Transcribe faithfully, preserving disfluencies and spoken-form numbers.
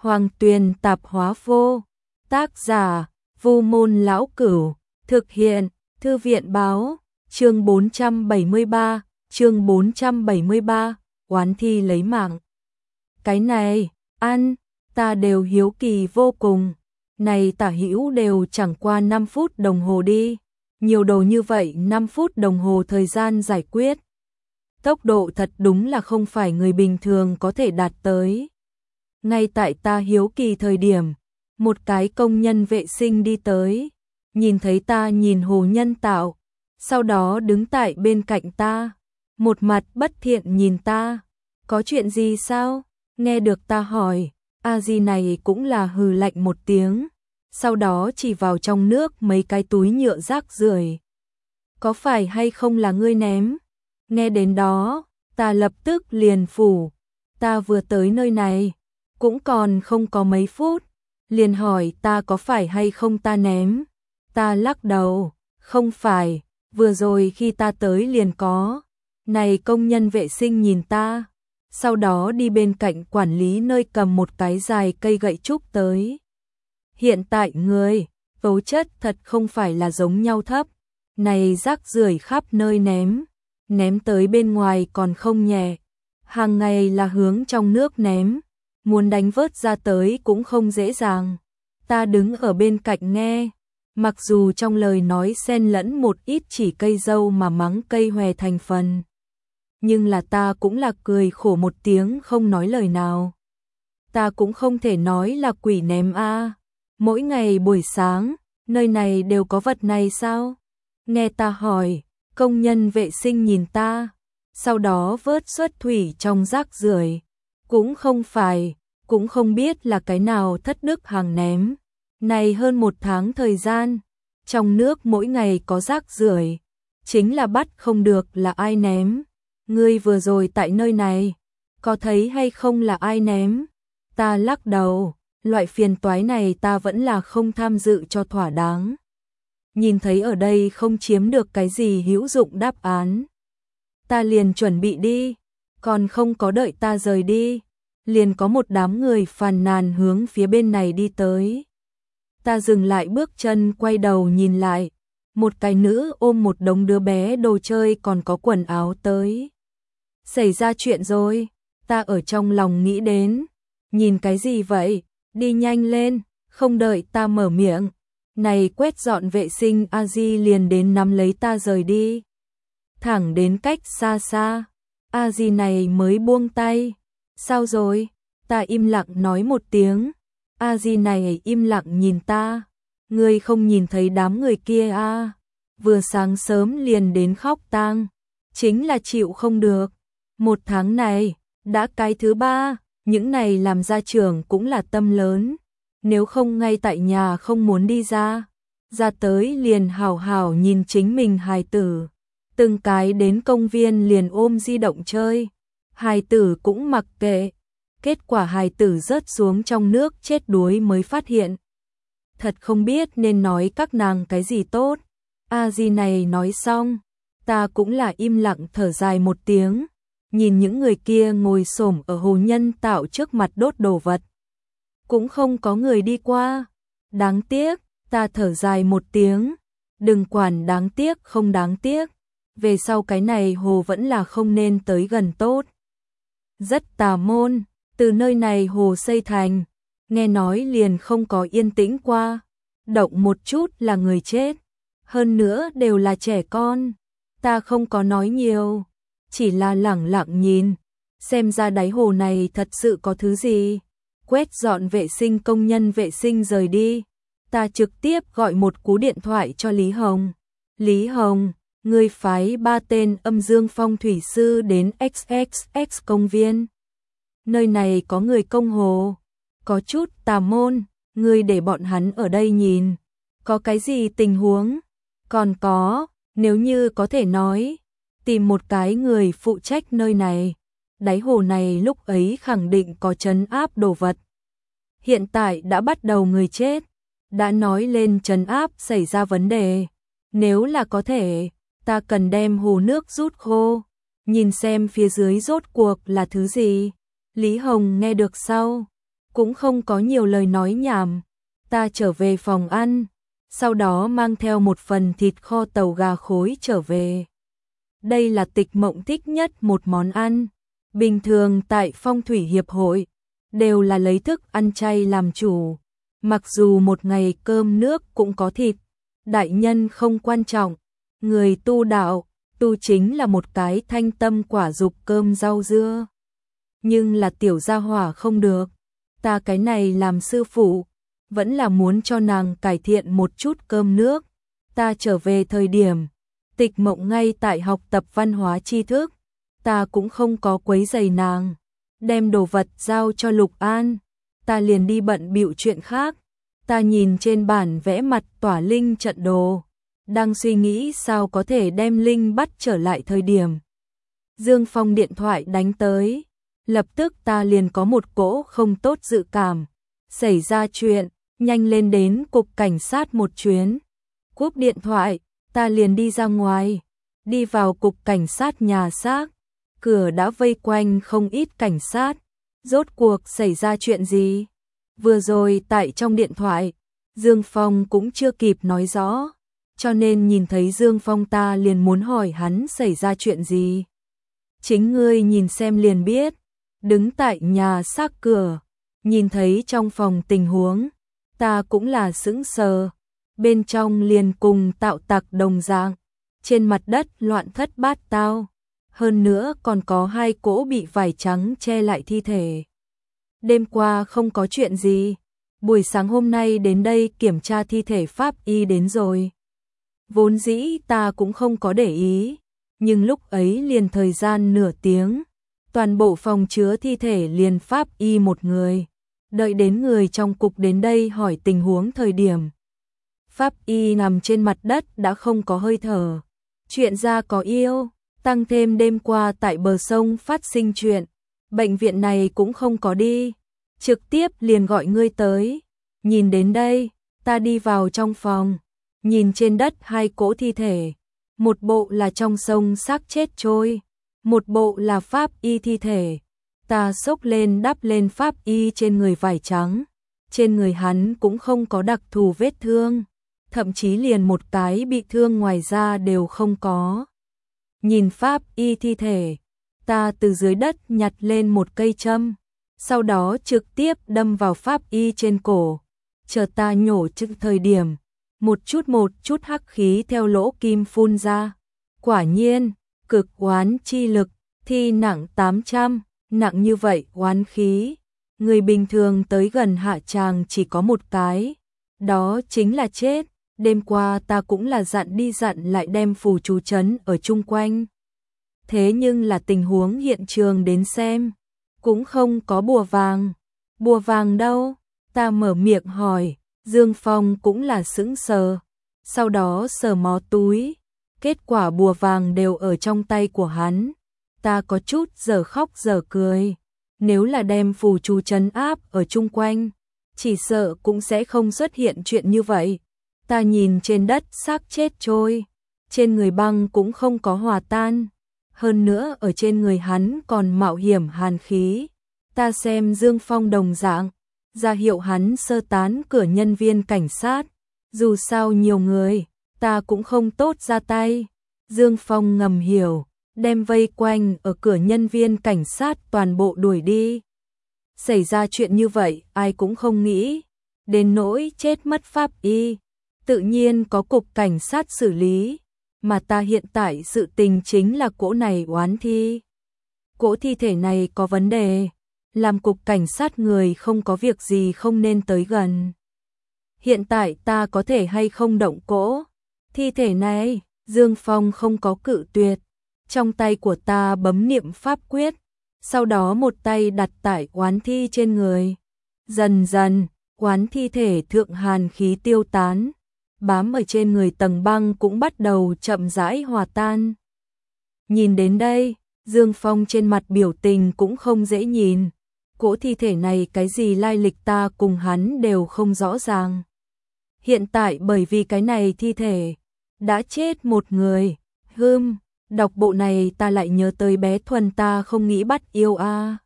Hoàng Tuyền Tạp Hóa Vô. Tác giả: Vu Môn Lão Cửu. Thực hiện: Thư viện Báo. Chương bốn trăm bảy mươi ba, chương bốn trăm bảy mươi ba, oán thi lấy mạng. Cái này, ăn, ta đều hiếu kỳ vô cùng. Này tả hữu đều chẳng qua năm phút đồng hồ đi. Nhiều đồ như vậy năm phút đồng hồ thời gian giải quyết. Tốc độ thật đúng là không phải người bình thường có thể đạt tới. Ngay tại ta hiếu kỳ thời điểm, một cái công nhân vệ sinh đi tới, nhìn thấy ta nhìn hồ nhân tạo, sau đó đứng tại bên cạnh ta, một mặt bất thiện nhìn ta. Có chuyện gì sao? Nghe được ta hỏi, a di này cũng là hừ lạnh một tiếng, sau đó chỉ vào trong nước mấy cái túi nhựa rác rưởi. Có phải hay không là ngươi ném? Nghe đến đó, ta lập tức liền phủ. Ta vừa tới nơi này, cũng còn không có mấy phút, liền hỏi ta có phải hay không ta ném. Ta lắc đầu, không phải, vừa rồi khi ta tới liền có. Này công nhân vệ sinh nhìn ta, sau đó đi bên cạnh quản lý nơi cầm một cái dài cây gậy trúc tới. Hiện tại người, tố chất thật không phải là giống nhau thấp. Này rác rưởi khắp nơi ném, ném tới bên ngoài còn không nhẹ. Hàng ngày là hướng trong nước ném, muốn đánh vớt ra tới cũng không dễ dàng. Ta đứng ở bên cạnh nghe, mặc dù trong lời nói xen lẫn một ít chỉ cây dâu mà mắng cây hòe thành phần, nhưng là ta cũng là cười khổ một tiếng không nói lời nào. Ta cũng không thể nói là quỷ ném a. Mỗi ngày buổi sáng, nơi này đều có vật này sao? Nghe ta hỏi, công nhân vệ sinh nhìn ta, sau đó vớt xuất thủy trong rác rưởi. Cũng không phải, cũng không biết là cái nào thất đức hàng ném. Này hơn một tháng thời gian, trong nước mỗi ngày có rác rưởi, chính là bắt không được là ai ném. Ngươi vừa rồi tại nơi này, có thấy hay không là ai ném? Ta lắc đầu, loại phiền toái này ta vẫn là không tham dự cho thỏa đáng. Nhìn thấy ở đây không chiếm được cái gì hữu dụng đáp án, ta liền chuẩn bị đi, còn không có đợi ta rời đi, liền có một đám người phàn nàn hướng phía bên này đi tới. Ta dừng lại bước chân quay đầu nhìn lại, một cái nữ ôm một đống đứa bé đồ chơi còn có quần áo tới. Xảy ra chuyện rồi, ta ở trong lòng nghĩ đến, nhìn cái gì vậy, đi nhanh lên, không đợi ta mở miệng. Này quét dọn vệ sinh a di liền đến nắm lấy ta rời đi. Thẳng đến cách xa xa, a di này mới buông tay. Sao rồi? Ta im lặng nói một tiếng. A di này im lặng nhìn ta. Ngươi không nhìn thấy đám người kia à? Vừa sáng sớm liền đến khóc tang, chính là chịu không được. Một tháng này, đã cái thứ ba, những này làm gia trưởng cũng là tâm lớn. Nếu không ngay tại nhà không muốn đi ra, ra tới liền hào hào nhìn chính mình hài tử. Từng cái đến công viên liền ôm di động chơi, hài tử cũng mặc kệ. Kết quả hài tử rớt xuống trong nước chết đuối mới phát hiện. Thật không biết nên nói các nàng cái gì tốt. A di này nói xong, ta cũng là im lặng thở dài một tiếng, nhìn những người kia ngồi xổm ở hồ nhân tạo trước mặt đốt đồ vật. Cũng không có người đi qua. Đáng tiếc, ta thở dài một tiếng. Đừng quản đáng tiếc không đáng tiếc. Về sau cái này hồ vẫn là không nên tới gần tốt. Rất tà môn, từ nơi này hồ xây thành, nghe nói liền không có yên tĩnh qua. Động một chút là người chết. Hơn nữa đều là trẻ con. Ta không có nói nhiều, chỉ là lẳng lặng nhìn, xem ra đáy hồ này thật sự có thứ gì. Quét dọn vệ sinh công nhân vệ sinh rời đi, ta trực tiếp gọi một cú điện thoại cho Lý Hồng. Lý Hồng, ngươi phái ba tên âm dương phong thủy sư đến ích ích ích công viên. Nơi này có người công hồ, có chút tà môn, ngươi để bọn hắn ở đây nhìn. Có cái gì tình huống? Còn có, nếu như có thể nói, tìm một cái người phụ trách nơi này. Đáy hồ này lúc ấy khẳng định có trấn áp đồ vật. Hiện tại đã bắt đầu người chết, đã nói lên trấn áp xảy ra vấn đề. Nếu là có thể, ta cần đem hồ nước rút khô, nhìn xem phía dưới rốt cuộc là thứ gì. Lý Hồng nghe được sau, cũng không có nhiều lời nói nhảm. Ta trở về phòng ăn, sau đó mang theo một phần thịt kho tàu gà khối trở về. Đây là Tịch Mộng thích nhất một món ăn. Bình thường tại Phong thủy hiệp hội, đều là lấy thức ăn chay làm chủ. Mặc dù một ngày cơm nước cũng có thịt, đại nhân không quan trọng. Người tu đạo, tu chính là một cái thanh tâm quả dục cơm rau dưa. Nhưng là tiểu gia hỏa không được. Ta cái này làm sư phụ, vẫn là muốn cho nàng cải thiện một chút cơm nước. Ta trở về thời điểm, Tịch Mộng ngay tại học tập văn hóa tri thức. Ta cũng không có quấy rầy nàng. Đem đồ vật giao cho Lục An, ta liền đi bận bịu chuyện khác. Ta nhìn trên bản vẽ mặt tỏa linh trận đồ, đang suy nghĩ sao có thể đem linh bắt trở lại thời điểm. Dương Phong điện thoại đánh tới, lập tức ta liền có một cỗ không tốt dự cảm. Xảy ra chuyện, nhanh lên đến cục cảnh sát một chuyến. Cúp điện thoại, ta liền đi ra ngoài, đi vào cục cảnh sát nhà xác. Cửa đã vây quanh không ít cảnh sát. Rốt cuộc xảy ra chuyện gì? Vừa rồi tại trong điện thoại, Dương Phong cũng chưa kịp nói rõ, cho nên nhìn thấy Dương Phong ta liền muốn hỏi hắn xảy ra chuyện gì. Chính ngươi nhìn xem liền biết. Đứng tại nhà xác cửa, nhìn thấy trong phòng tình huống, ta cũng là sững sờ. Bên trong liền cùng tạo tặc đồng dạng, trên mặt đất loạn thất bát tao. Hơn nữa còn có hai cỗ bị vải trắng che lại thi thể. Đêm qua không có chuyện gì, buổi sáng hôm nay đến đây kiểm tra thi thể pháp y đến rồi. Vốn dĩ ta cũng không có để ý, nhưng lúc ấy liền thời gian nửa tiếng, toàn bộ phòng chứa thi thể liền pháp y một người. Đợi đến người trong cục đến đây hỏi tình huống thời điểm, pháp y nằm trên mặt đất đã không có hơi thở. Chuyện ra có yêu, tăng thêm đêm qua tại bờ sông phát sinh chuyện, bệnh viện này cũng không có đi, trực tiếp liền gọi ngươi tới. Nhìn đến đây, ta đi vào trong phòng, nhìn trên đất hai cỗ thi thể, một bộ là trong sông xác chết trôi, một bộ là pháp y thi thể. Ta xốc lên đắp lên pháp y trên người vải trắng, trên người hắn cũng không có đặc thù vết thương, thậm chí liền một cái bị thương ngoài da đều không có. Nhìn pháp y thi thể, ta từ dưới đất nhặt lên một cây châm, sau đó trực tiếp đâm vào pháp y trên cổ. Chờ ta nhổ chừng thời điểm, một chút một chút hắc khí theo lỗ kim phun ra. Quả nhiên, cực oán chi lực, thi nặng tám trăm, nặng như vậy oán khí. Người bình thường tới gần hạ tràng chỉ có một cái, đó chính là chết. Đêm qua ta cũng là dặn đi dặn lại đem phù chú trấn ở chung quanh. Thế nhưng là tình huống hiện trường đến xem, cũng không có bùa vàng. Bùa vàng đâu? Ta mở miệng hỏi, Dương Phong cũng là sững sờ. Sau đó sờ mó túi, kết quả bùa vàng đều ở trong tay của hắn. Ta có chút giờ khóc giờ cười. Nếu là đem phù chú trấn áp ở chung quanh, chỉ sợ cũng sẽ không xuất hiện chuyện như vậy. Ta nhìn trên đất xác chết trôi, trên người băng cũng không có hòa tan, hơn nữa ở trên người hắn còn mạo hiểm hàn khí. Ta xem Dương Phong đồng dạng, ra hiệu hắn sơ tán cửa nhân viên cảnh sát, dù sao nhiều người, ta cũng không tốt ra tay. Dương Phong ngầm hiểu, đem vây quanh ở cửa nhân viên cảnh sát toàn bộ đuổi đi. Xảy ra chuyện như vậy, ai cũng không nghĩ, đến nỗi chết mất pháp y, tự nhiên có cục cảnh sát xử lý, mà ta hiện tại sự tình chính là cỗ này oán thi. Cỗ thi thể này có vấn đề, làm cục cảnh sát người không có việc gì không nên tới gần. Hiện tại ta có thể hay không động cỗ thi thể này? Dương Phong không có cự tuyệt, trong tay của ta bấm niệm pháp quyết, sau đó một tay đặt tại oán thi trên người. Dần dần, oán thi thể thượng hàn khí tiêu tán, bám ở trên người tầng băng cũng bắt đầu chậm rãi hòa tan. Nhìn đến đây, Dương Phong trên mặt biểu tình cũng không dễ nhìn. Cỗ thi thể này cái gì lai lịch ta cùng hắn đều không rõ ràng. Hiện tại bởi vì cái này thi thể đã chết một người. Hừm, đọc bộ này ta lại nhớ tới bé Thuần, ta không nghĩ bắt yêu a.